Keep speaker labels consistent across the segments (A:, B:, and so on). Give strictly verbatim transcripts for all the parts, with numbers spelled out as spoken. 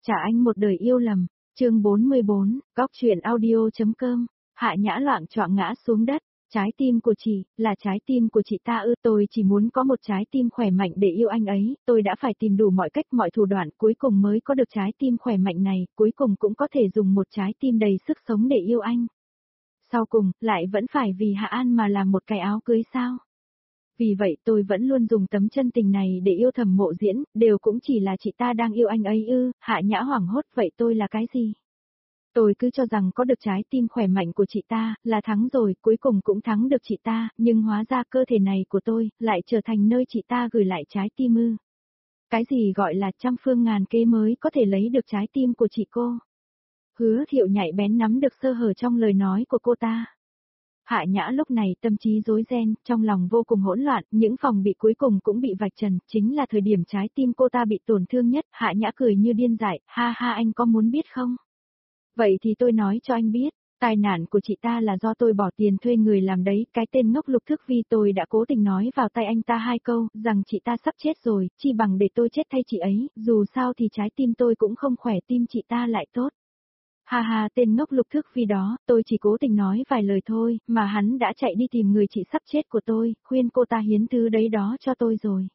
A: Trả anh một đời yêu lầm, chương bốn mươi bốn, góc truyện audio.com, Hạ Nhã loạng choạng ngã xuống đất, trái tim của chị, là trái tim của chị ta ư, tôi chỉ muốn có một trái tim khỏe mạnh để yêu anh ấy, tôi đã phải tìm đủ mọi cách mọi thủ đoạn cuối cùng mới có được trái tim khỏe mạnh này, cuối cùng cũng có thể dùng một trái tim đầy sức sống để yêu anh. Sau cùng, lại vẫn phải vì Hạ An mà làm một cái áo cưới sao? Vì vậy tôi vẫn luôn dùng tấm chân tình này để yêu Thẩm Mộ Diễn, đều cũng chỉ là chị ta đang yêu anh ấy ư, Hạ Nhã hoảng hốt, vậy tôi là cái gì? Tôi cứ cho rằng có được trái tim khỏe mạnh của chị ta, là thắng rồi, cuối cùng cũng thắng được chị ta, nhưng hóa ra cơ thể này của tôi, lại trở thành nơi chị ta gửi lại trái tim ư. Cái gì gọi là trăm phương ngàn kế mới có thể lấy được trái tim của chị cô? Hứa Thiệu nhạy bén nắm được sơ hở trong lời nói của cô ta. Hạ Nhã lúc này tâm trí rối ren, trong lòng vô cùng hỗn loạn, những phòng bị cuối cùng cũng bị vạch trần, chính là thời điểm trái tim cô ta bị tổn thương nhất, Hạ Nhã cười như điên dại, ha ha anh có muốn biết không? Vậy thì tôi nói cho anh biết, tai nạn của chị ta là do tôi bỏ tiền thuê người làm đấy, cái tên ngốc Lục Thức Vi tôi đã cố tình nói vào tay anh ta hai câu, rằng chị ta sắp chết rồi, chi bằng để tôi chết thay chị ấy, dù sao thì trái tim tôi cũng không khỏe, tim chị ta lại tốt. Ha ha, tên ngốc Lục Thức Vi đó, tôi chỉ cố tình nói vài lời thôi, mà hắn đã chạy đi tìm người chị sắp chết của tôi, khuyên cô ta hiến thứ đấy đó cho tôi rồi.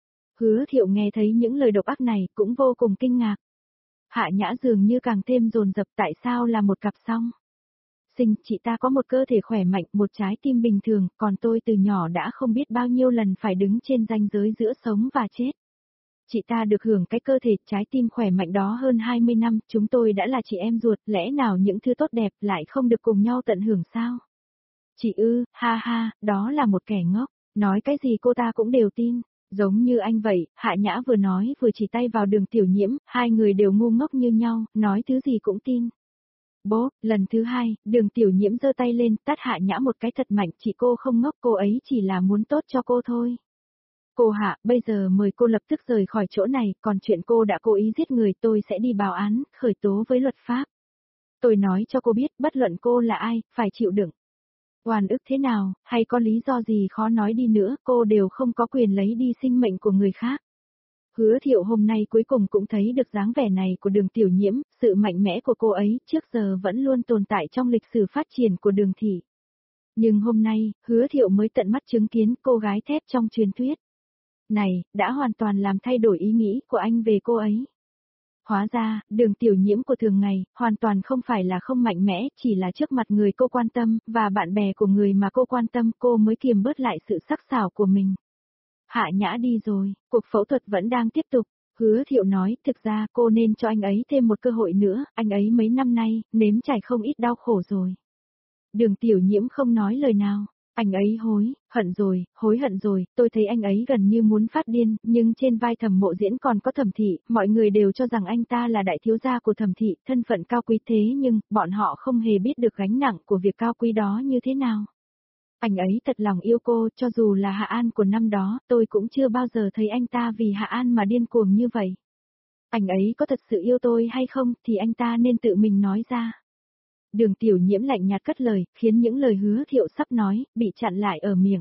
A: Hứa Thiệu nghe thấy những lời độc ác này, cũng vô cùng kinh ngạc. Hạ Nhã dường như càng thêm dồn dập, tại sao là một cặp song sinh, chị ta có một cơ thể khỏe mạnh, một trái tim bình thường, còn tôi từ nhỏ đã không biết bao nhiêu lần phải đứng trên ranh giới giữa sống và chết. Chị ta được hưởng cái cơ thể, trái tim khỏe mạnh đó hơn hai mươi năm, chúng tôi đã là chị em ruột, lẽ nào những thứ tốt đẹp lại không được cùng nhau tận hưởng sao? Chị ư, ha ha, đó là một kẻ ngốc, nói cái gì cô ta cũng đều tin, giống như anh vậy, Hạ Nhã vừa nói vừa chỉ tay vào Đường Tiểu Nhiễm, hai người đều ngu ngốc như nhau, nói thứ gì cũng tin. Bố, lần thứ hai, Đường Tiểu Nhiễm giơ tay lên, tát Hạ Nhã một cái thật mạnh, chị cô không ngốc, cô ấy chỉ là muốn tốt cho cô thôi. Cô Hạ, bây giờ mời cô lập tức rời khỏi chỗ này, còn chuyện cô đã cố ý giết người tôi sẽ đi báo án, khởi tố với luật pháp. Tôi nói cho cô biết, bất luận cô là ai, phải chịu đựng. Oan ức thế nào, hay có lý do gì khó nói đi nữa, cô đều không có quyền lấy đi sinh mệnh của người khác. Hứa Thiệu hôm nay cuối cùng cũng thấy được dáng vẻ này của Đường Tiểu Nhiễm, sự mạnh mẽ của cô ấy trước giờ vẫn luôn tồn tại trong lịch sử phát triển của Đường thị. Nhưng hôm nay, Hứa Thiệu mới tận mắt chứng kiến cô gái thép trong truyền thuyết này, đã hoàn toàn làm thay đổi ý nghĩ của anh về cô ấy. Hóa ra, Đường Tiểu Nhiễm của thường ngày, hoàn toàn không phải là không mạnh mẽ, chỉ là trước mặt người cô quan tâm, và bạn bè của người mà cô quan tâm, cô mới kiềm bớt lại sự sắc sảo của mình. Hạ Nhã đi rồi, cuộc phẫu thuật vẫn đang tiếp tục. Hứa Thiệu nói, thực ra cô nên cho anh ấy thêm một cơ hội nữa, anh ấy mấy năm nay, nếm trải không ít đau khổ rồi. Đường Tiểu Nhiễm không nói lời nào. Anh ấy hối, hận rồi, hối hận rồi, tôi thấy anh ấy gần như muốn phát điên, nhưng trên vai Thẩm Mộ Diễn còn có Thẩm thị, mọi người đều cho rằng anh ta là đại thiếu gia của Thẩm thị, thân phận cao quý thế nhưng, bọn họ không hề biết được gánh nặng của việc cao quý đó như thế nào. Anh ấy thật lòng yêu cô, cho dù là Hạ An của năm đó, tôi cũng chưa bao giờ thấy anh ta vì Hạ An mà điên cuồng như vậy. Anh ấy có thật sự yêu tôi hay không, thì anh ta nên tự mình nói ra. Đường Tiểu Nhiễm lạnh nhạt cất lời, khiến những lời Hứa Thiệu sắp nói, bị chặn lại ở miệng.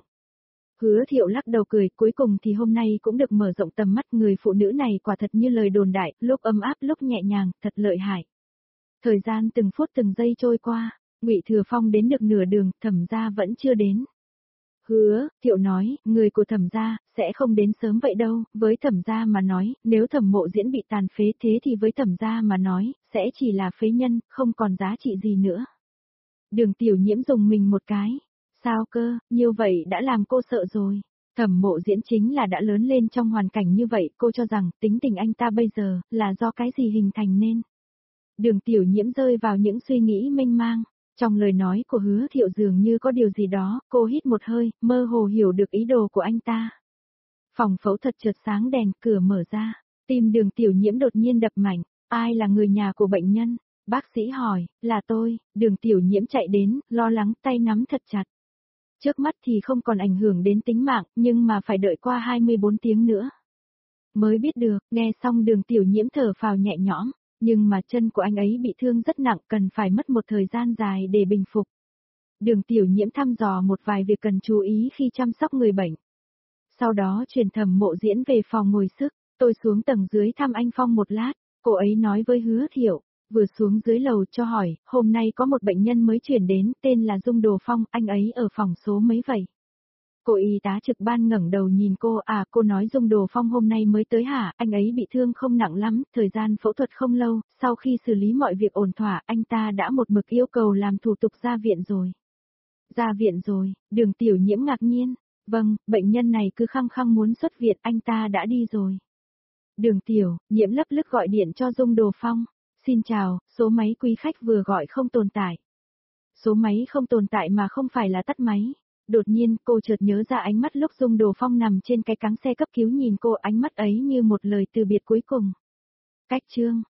A: Hứa Thiệu lắc đầu cười, cuối cùng thì hôm nay cũng được mở rộng tầm mắt, người phụ nữ này quả thật như lời đồn đại, lúc ấm áp lúc nhẹ nhàng, thật lợi hại. Thời gian từng phút từng giây trôi qua, Ngụy Thừa Phong đến được nửa đường, Thẩm gia vẫn chưa đến. Hứa Thiệu nói, người của Thẩm gia sẽ không đến sớm vậy đâu, với Thẩm gia mà nói, nếu Thẩm Mộ Diễn bị tàn phế thế thì với Thẩm gia mà nói, sẽ chỉ là phế nhân, không còn giá trị gì nữa. Đường Tiểu Nhiễm dùng mình một cái, sao cơ, như vậy đã làm cô sợ rồi. Thẩm Mộ Diễn chính là đã lớn lên trong hoàn cảnh như vậy, cô cho rằng tính tình anh ta bây giờ là do cái gì hình thành nên. Đường Tiểu Nhiễm rơi vào những suy nghĩ mênh mang. Trong lời nói của Hứa Thiệu dường như có điều gì đó, cô hít một hơi, mơ hồ hiểu được ý đồ của anh ta. Phòng phẫu thuật chợt sáng đèn, cửa mở ra, tim Đường Tiểu Nhiễm đột nhiên đập mạnh, ai là người nhà của bệnh nhân? Bác sĩ hỏi, là tôi, Đường Tiểu Nhiễm chạy đến, lo lắng tay nắm thật chặt. Trước mắt thì không còn ảnh hưởng đến tính mạng, nhưng mà phải đợi qua hai mươi bốn tiếng nữa. Mới biết được, nghe xong Đường Tiểu Nhiễm thở phào nhẹ nhõm. Nhưng mà chân của anh ấy bị thương rất nặng, cần phải mất một thời gian dài để bình phục. Đường Tiểu Nhiễm thăm dò một vài việc cần chú ý khi chăm sóc người bệnh. Sau đó chuyển Thẩm Mộ Diễn về phòng ngồi sức, tôi xuống tầng dưới thăm anh Phong một lát. Cô ấy nói với Hứa Thiệu, vừa xuống dưới lầu cho hỏi, hôm nay có một bệnh nhân mới chuyển đến, tên là Dung Đồ Phong, anh ấy ở phòng số mấy vậy? Cô y tá trực ban ngẩng đầu nhìn cô, à, cô nói Dung Đồ Phong hôm nay mới tới hả, anh ấy bị thương không nặng lắm, thời gian phẫu thuật không lâu, sau khi xử lý mọi việc ổn thỏa, anh ta đã một mực yêu cầu làm thủ tục ra viện rồi. Ra viện rồi, Đường Tiểu Nhiễm ngạc nhiên, vâng, bệnh nhân này cứ khăng khăng muốn xuất viện, anh ta đã đi rồi. Đường Tiểu, Nhiễm lấp lức gọi điện cho Dung Đồ Phong, xin chào, số máy quý khách vừa gọi không tồn tại. Số máy không tồn tại mà không phải là tắt máy. Đột nhiên cô chợt nhớ ra ánh mắt lúc Dung Đồ Phong nằm trên cái cáng xe cấp cứu nhìn cô, ánh mắt ấy như một lời từ biệt cuối cùng. Cách chương